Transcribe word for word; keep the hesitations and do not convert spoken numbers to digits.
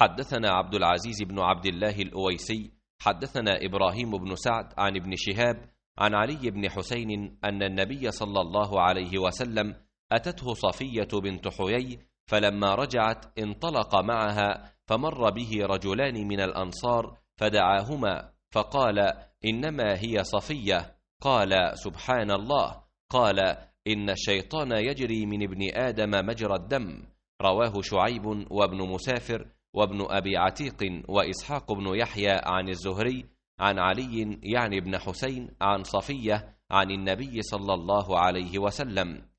حدثنا عبد العزيز بن عبد الله الأويسي حدثنا إبراهيم بن سعد عن ابن شهاب عن علي بن حسين أن النبي صلى الله عليه وسلم أتته صفية بنت حيي، فلما رجعت انطلق معها، فمر به رجلان من الأنصار فدعاهما فقال: إنما هي صفية. قال: سبحان الله. قال: إن الشيطان يجري من ابن آدم مجرى الدم. رواه شعيب وابن مسافر وابن أبي عتيق وإسحاق بن يحيى عن الزهري عن علي يعني ابن حسين عن صفية عن النبي صلى الله عليه وسلم.